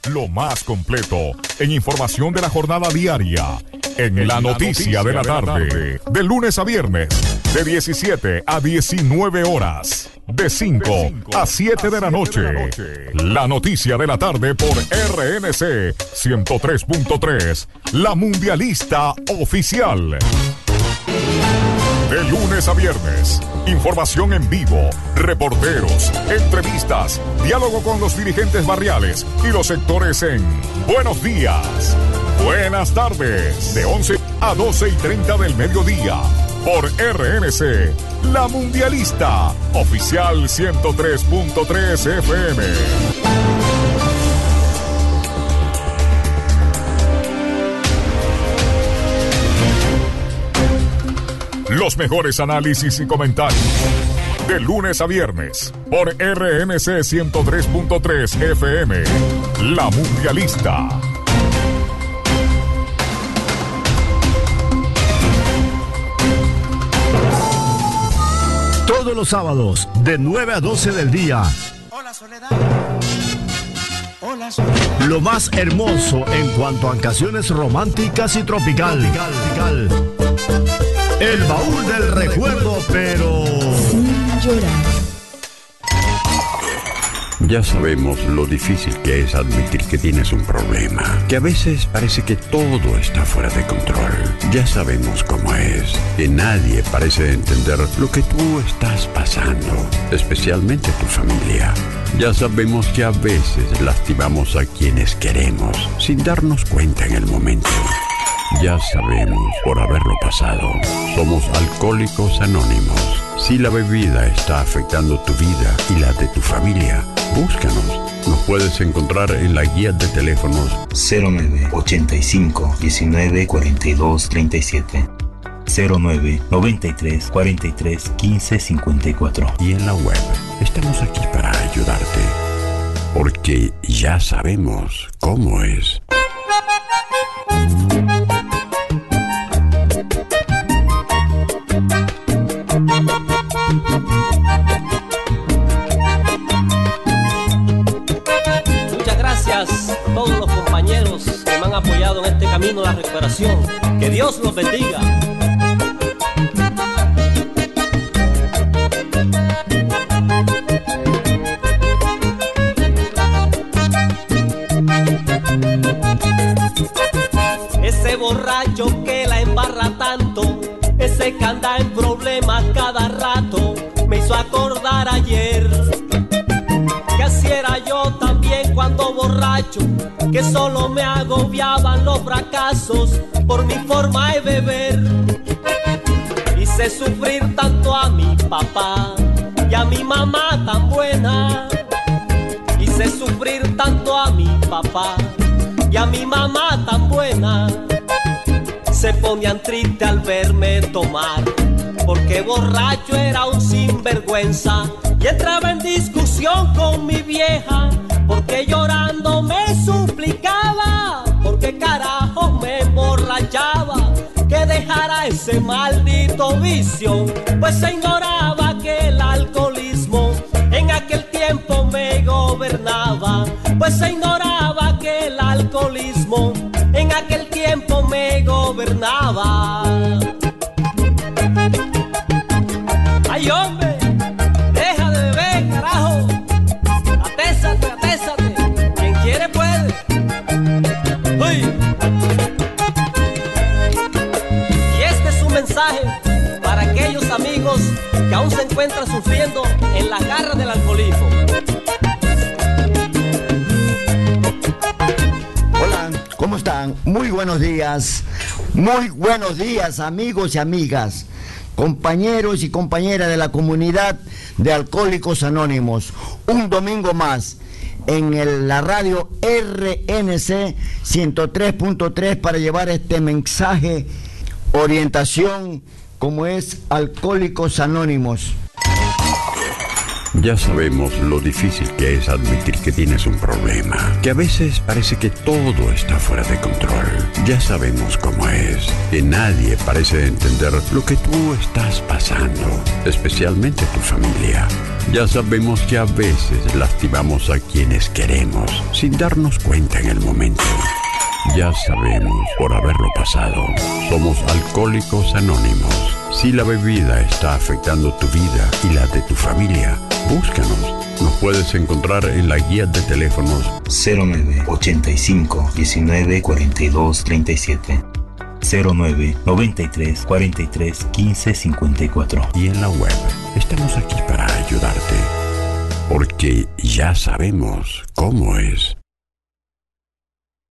Lo más completo en información de la jornada diaria. En la noticia de la tarde. De lunes a viernes. De 17 a 19 horas. De 5 a 7 de la noche. La noticia de la tarde por RNC 103.3. La Mundialista Oficial. De lunes a viernes, información en vivo, reporteros, entrevistas, diálogo con los dirigentes barriales y los sectores en Buenos Días, Buenas tardes, de 11 a 12:30 del mediodía, por RNC, La Mundialista, oficial 103.3 FM. Los mejores análisis y comentarios. De lunes a viernes. Por RNC 103.3 FM. La Mundialista. Todos los sábados, de 9 a 12 del día. Hola, Soledad. Hola, Soledad. Lo más hermoso en cuanto a canciones románticas y tropical. El baúl del recuerdo, pero sin llorar. Ya sabemos lo difícil que es admitir que tienes un problema, que a veces parece que todo está fuera de control. Ya sabemos cómo es, que nadie parece entender lo que tú estás pasando, especialmente tu familia. Ya sabemos que a veces lastimamos a quienes queremos, sin darnos cuenta en el momento. Ya sabemos, por haberlo pasado, somos Alcohólicos Anónimos. Si la bebida está afectando tu vida y la de tu familia, búscanos. Nos puedes encontrar en la guía de teléfonos 0985 19 42 37, 09 93 43 15 54 y en la web. Estamos aquí para ayudarte, porque ya sabemos cómo es. Muchas gracias a todos los compañeros que me han apoyado en este camino de la recuperación. Que Dios los bendiga. Ese borracho que la embarra tanto, ese que anda en problemas cada rato, me hizo acordar ayer que así era yo también cuando borracho, que solo me agobiaban los fracasos por mi forma de beber. Hice sufrir tanto a mi papá y a mi mamá tan buena. Hice sufrir tanto a mi papá y a mi mamá tan buena. Se ponían tristes al verme tomar, porque borracho era un sinvergüenza. Y entraba en discusión con mi vieja, porque llorando me suplicaba, porque carajo me emborrachaba, que dejara ese maldito vicio. Pues se ignoraba que el alcoholismo en aquel tiempo me gobernaba. Pues se ignoraba que el alcoholismo en aquel tiempo me gobernaba. ¡Ay, hombre! ¡Deja de beber, carajo! ¡Atésate, atésate! Quien quiere puede. ¡Uy! Y este es un mensaje para aquellos amigos que aún se encuentran sufriendo en las garras del alcoholismo. Hola, ¿cómo están? Muy buenos días. Muy buenos días, amigos y amigas, compañeros y compañeras de la comunidad de Alcohólicos Anónimos. Un domingo más en la radio RNC 103.3 para llevar este mensaje, orientación, como es Alcohólicos Anónimos. Ya sabemos lo difícil que es admitir que tienes un problema, que a veces parece que todo está fuera de control. Ya sabemos cómo es, que nadie parece entender lo que tú estás pasando, especialmente tu familia. Ya sabemos que a veces lastimamos a quienes queremos, sin darnos cuenta en el momento. Ya sabemos por haberlo pasado. Somos Alcohólicos Anónimos. Si la bebida está afectando tu vida y la de tu familia, búscanos. Nos puedes encontrar en la guía de teléfonos 09 85 19 42 37, 09 93 43 15 54 y en la web. Estamos aquí para ayudarte, porque ya sabemos cómo es.